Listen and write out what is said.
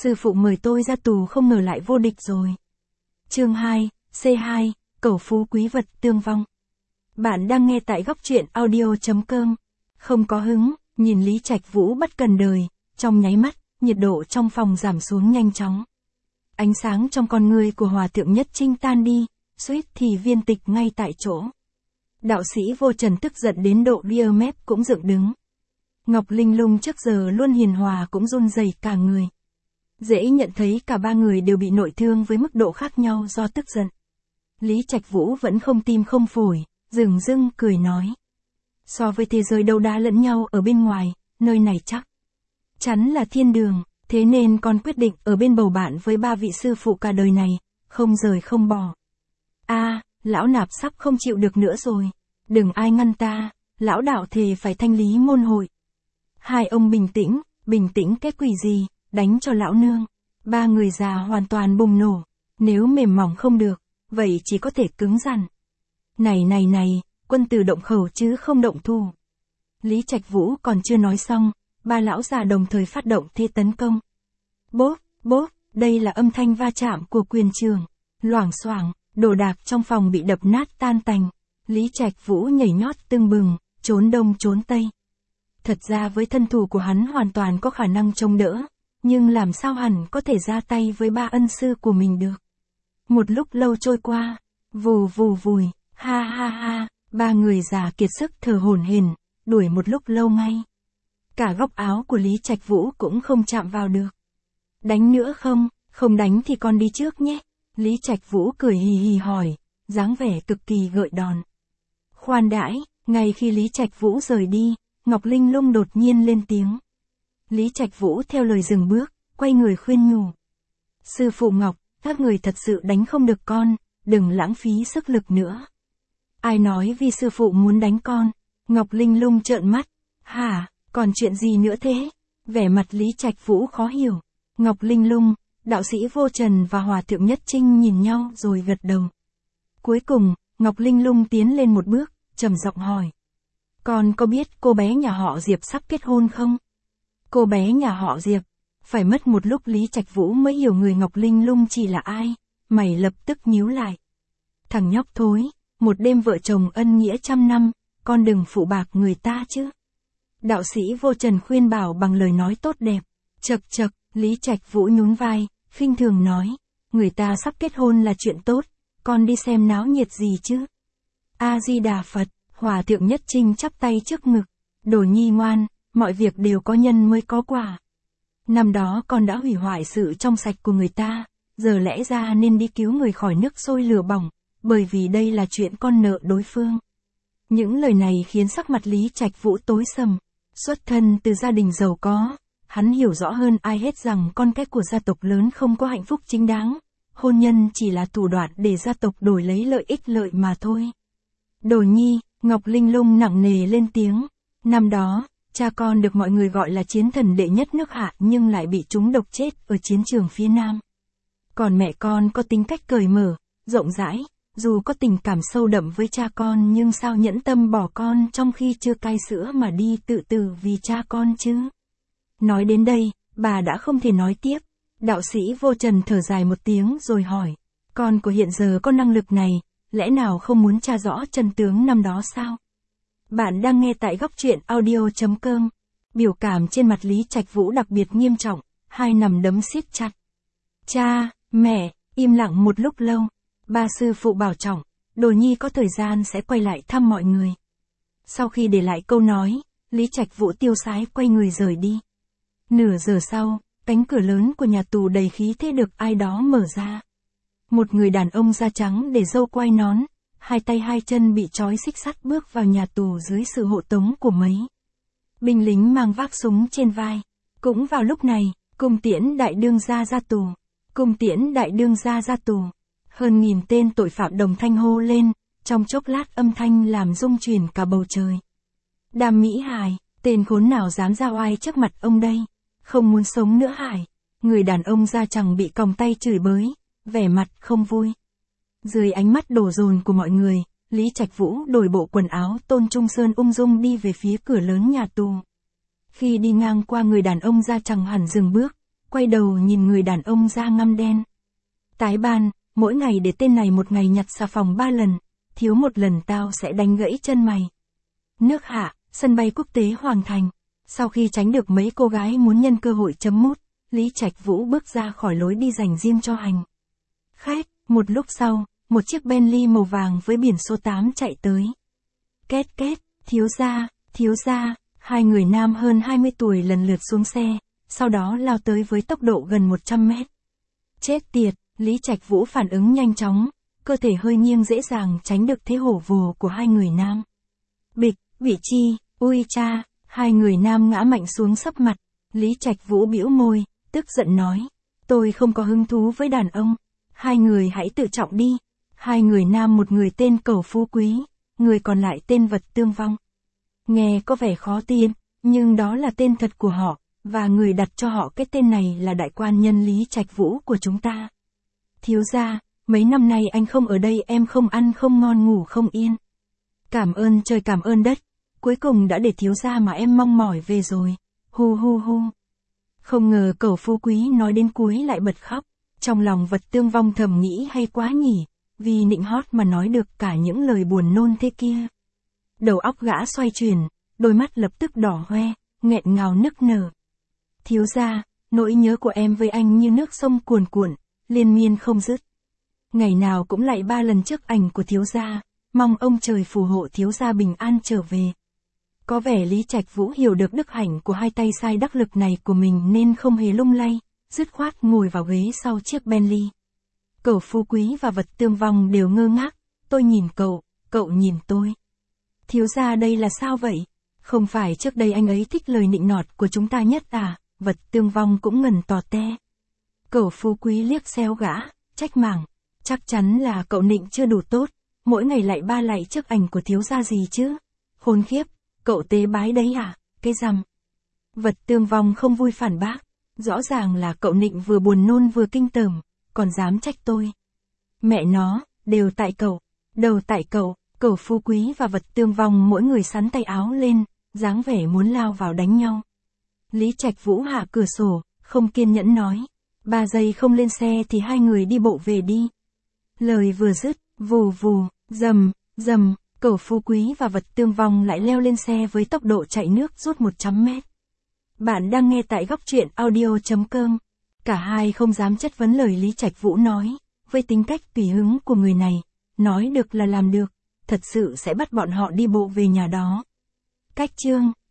Sư phụ mời tôi ra tù không ngờ lại vô địch rồi. Chương 2, C2, Cẩu phú quý vật tương vong. Bạn đang nghe tại góc truyện audio.com. Không có hứng, nhìn Lý Trạch Vũ bất cần đời, trong nháy mắt, nhiệt độ trong phòng giảm xuống nhanh chóng. Ánh sáng trong con ngươi của Hòa Thượng Nhất Trinh tan đi, suýt thì viên tịch ngay tại chỗ. Đạo sĩ Vô Trần tức giận đến độ ria mép cũng dựng đứng. Ngọc Linh Lung trước giờ luôn hiền hòa cũng run rẩy cả người. Dễ nhận thấy cả ba người đều bị nội thương với mức độ khác nhau do tức giận. Lý Trạch Vũ vẫn không tim không phổi, dửng dưng cười nói. So với thế giới đấu đá lẫn nhau ở bên ngoài, nơi này chắc chắn là thiên đường, thế nên con quyết định ở bên bầu bạn với ba vị sư phụ cả đời này, không rời không bỏ. Lão nạp sắp không chịu được nữa rồi. Đừng ai ngăn ta, lão đạo thề phải thanh lý môn hội. Hai ông bình tĩnh cái quỷ gì, đánh cho lão nương. Ba người già hoàn toàn bùng nổ, nếu mềm mỏng không được, vậy chỉ có thể cứng rắn. Này, quân tử động khẩu chứ không động thủ. Lý Trạch Vũ còn chưa nói xong, ba lão già đồng thời phát động thế tấn công. Bốp, đây là âm thanh va chạm của quyền trường. Loảng xoảng, đồ đạc trong phòng bị đập nát tan tành. Lý Trạch Vũ nhảy nhót tưng bừng, trốn đông trốn tây. Thật ra với thân thủ của hắn hoàn toàn có khả năng chống đỡ, nhưng làm sao hẳn có thể ra tay với ba ân sư của mình được. Một lúc lâu trôi qua, vù vùi, ha, ba người già kiệt sức thở hổn hển, đuổi một lúc lâu ngay. Cả góc áo của Lý Trạch Vũ cũng không chạm vào được. Đánh nữa không đánh thì con đi trước nhé. Lý Trạch Vũ cười hì hì hỏi, dáng vẻ cực kỳ gợi đòn. Khoan đãi, ngay khi Lý Trạch Vũ rời đi, Ngọc Linh Lung đột nhiên lên tiếng. Lý Trạch Vũ theo lời dừng bước, quay người khuyên nhủ. Sư phụ Ngọc, các người thật sự đánh không được con, đừng lãng phí sức lực nữa. Ai nói vì sư phụ muốn đánh con? Ngọc Linh Lung trợn mắt. Hả, còn chuyện gì nữa thế? Vẻ mặt Lý Trạch Vũ khó hiểu. Ngọc Linh Lung, đạo sĩ Vô Trần và Hòa Thượng Nhất Trinh nhìn nhau rồi gật đầu. Cuối cùng, Ngọc Linh Lung tiến lên một bước, trầm giọng hỏi. Con có biết cô bé nhà họ Diệp sắp kết hôn không? Cô bé nhà họ Diệp. Phải mất một lúc Lý Trạch Vũ mới hiểu người Ngọc Linh Lung chỉ là ai, mày lập tức nhíu lại. Thằng nhóc thối, một đêm vợ chồng ân nghĩa 100 năm, con đừng phụ bạc người ta chứ. Đạo sĩ Vô Trần khuyên bảo bằng lời nói tốt đẹp. Chậc, Lý Trạch Vũ nhún vai, khinh thường nói, người ta sắp kết hôn là chuyện tốt, con đi xem náo nhiệt gì chứ. A-di-đà Phật, Hòa Thượng Nhất Trinh chắp tay trước ngực, đồ nhi ngoan, mọi việc đều có nhân mới có quả. Năm đó con đã hủy hoại sự trong sạch của người ta, giờ lẽ ra nên đi cứu người khỏi nước sôi lửa bỏng, bởi vì đây là chuyện con nợ đối phương. Những lời này khiến sắc mặt Lý Trạch Vũ tối sầm. Xuất thân từ gia đình giàu có, hắn hiểu rõ hơn ai hết rằng con cái của gia tộc lớn không có hạnh phúc chính đáng. Hôn nhân chỉ là thủ đoạn để gia tộc đổi lấy lợi mà thôi. Đồ nhi, Ngọc Linh Lung nặng nề lên tiếng. Năm đó, cha con được mọi người gọi là chiến thần đệ nhất nước Hạ nhưng lại bị trúng độc chết ở chiến trường phía Nam. Còn mẹ con có tính cách cởi mở, rộng rãi, dù có tình cảm sâu đậm với cha con nhưng sao nhẫn tâm bỏ con trong khi chưa cai sữa mà đi tự tử vì cha con chứ. Nói đến đây, bà đã không thể nói tiếp. Đạo sĩ Vô Trần thở dài một tiếng rồi hỏi, con của hiện giờ có năng lực này, lẽ nào không muốn tra rõ chân tướng năm đó sao? Bạn đang nghe tại góc truyện audio.com. Biểu cảm trên mặt Lý Trạch Vũ đặc biệt nghiêm trọng, hai nắm đấm siết chặt. Cha, mẹ, im lặng một lúc lâu. Ba sư phụ bảo trọng, đồ nhi có thời gian sẽ quay lại thăm mọi người. Sau khi để lại câu nói, Lý Trạch Vũ tiêu sái quay người rời đi. Nửa giờ sau, cánh cửa lớn của nhà tù đầy khí thế được ai đó mở ra. Một người đàn ông da trắng để râu quai nón, hai tay hai chân bị trói xích sắt bước vào nhà tù dưới sự hộ tống của mấy binh lính mang vác súng trên vai. Cũng vào lúc này, cung tiễn đại đương gia ra tù. Cung tiễn đại đương gia ra tù. Hơn 1000 tên tội phạm đồng thanh hô lên, trong chốc lát âm thanh làm rung chuyển cả bầu trời. Đàm Mỹ Hải, tên khốn nào dám ra oai trước mặt ông đây? Không muốn sống nữa Hải. Người đàn ông da trắng bị còng tay chửi bới, vẻ mặt không vui. Dưới ánh mắt đổ dồn của mọi người, Lý Trạch Vũ đổi bộ quần áo Tôn Trung Sơn ung dung đi về phía cửa lớn nhà tù. Khi đi ngang qua người đàn ông da trắng hẳn dừng bước, quay đầu nhìn người đàn ông da ngăm đen. Tái ban, mỗi ngày để tên này một ngày nhặt xà phòng 3 lần, thiếu một lần tao sẽ đánh gãy chân mày. Nước Hạ, sân bay quốc tế Hoàng Thành. Sau khi tránh được mấy cô gái muốn nhân cơ hội chấm mút, Lý Trạch Vũ bước ra khỏi lối đi dành riêng cho hành khách. Một lúc sau, một chiếc Bentley màu vàng với biển số 8 chạy tới. Két két, thiếu gia, hai người nam hơn 20 tuổi lần lượt xuống xe, sau đó lao tới với tốc độ gần 100 mét. Chết tiệt, Lý Trạch Vũ phản ứng nhanh chóng, cơ thể hơi nghiêng dễ dàng tránh được thế hổ vồ của hai người nam. Bịch, vị chi, ui cha, hai người nam ngã mạnh xuống sấp mặt. Lý Trạch Vũ bĩu môi, tức giận nói, tôi không có hứng thú với đàn ông, hai người hãy tự trọng đi. Hai người nam, một người tên Cẩu Phú Quý, người còn lại tên Vật Tương Vong. Nghe có vẻ khó tin, nhưng đó là tên thật của họ, và người đặt cho họ cái tên này là đại quan nhân Lý Trạch Vũ của chúng ta. Thiếu gia, mấy năm nay anh không ở đây, em không ăn không ngon ngủ không yên. Cảm ơn trời cảm ơn đất, cuối cùng đã để thiếu gia mà em mong mỏi về rồi. Hu hu hu. Không ngờ Cẩu Phú Quý nói đến cuối lại bật khóc, trong lòng Vật Tương Vong thầm nghĩ hay quá nhỉ, vì nịnh hót mà nói được cả những lời buồn nôn thế kia. Đầu óc gã xoay chuyển, đôi mắt lập tức đỏ hoe, nghẹn ngào nức nở. Thiếu gia, nỗi nhớ của em với anh như nước sông cuồn cuộn, liên miên không dứt. Ngày nào cũng lại 3 lần trước ảnh của thiếu gia, mong ông trời phù hộ thiếu gia bình an trở về. Có vẻ Lý Trạch Vũ hiểu được đức hạnh của hai tay sai đắc lực này của mình nên không hề lung lay, dứt khoát ngồi vào ghế sau chiếc Bentley. Cẩu Phú Quý và Vật Tương Vong đều ngơ ngác, tôi nhìn cậu nhìn tôi. Thiếu gia đây là sao vậy? Không phải trước đây anh ấy thích lời nịnh nọt của chúng ta nhất à? Vật Tương Vong cũng ngần tò te. Cẩu Phú Quý liếc xéo gã, trách mảng, chắc chắn là cậu nịnh chưa đủ tốt, mỗi ngày lại ba lạy trước ảnh của thiếu gia gì chứ? Khốn khiếp, cậu tế bái đấy à? Cái rằm. Vật Tương Vong không vui phản bác, rõ ràng là cậu nịnh vừa buồn nôn vừa kinh tởm, còn dám trách tôi. Mẹ nó, đều tại cậu, đầu tại cậu. Cẩu Phú Quý và Vật Tương Vong mỗi người xắn tay áo lên, dáng vẻ muốn lao vào đánh nhau. Lý Trạch Vũ hạ cửa sổ, không kiên nhẫn nói, 3 giây không lên xe thì hai người đi bộ về đi. Lời vừa dứt, vù vù, rầm, Cẩu Phú Quý và Vật Tương Vong lại leo lên xe với tốc độ chạy nước rút 100 mét. Bạn đang nghe tại góc truyện audio.com. Cả hai không dám chất vấn lời Lý Trạch Vũ nói, với tính cách tùy hứng của người này, nói được là làm được, thật sự sẽ bắt bọn họ đi bộ về nhà đó. Cách chương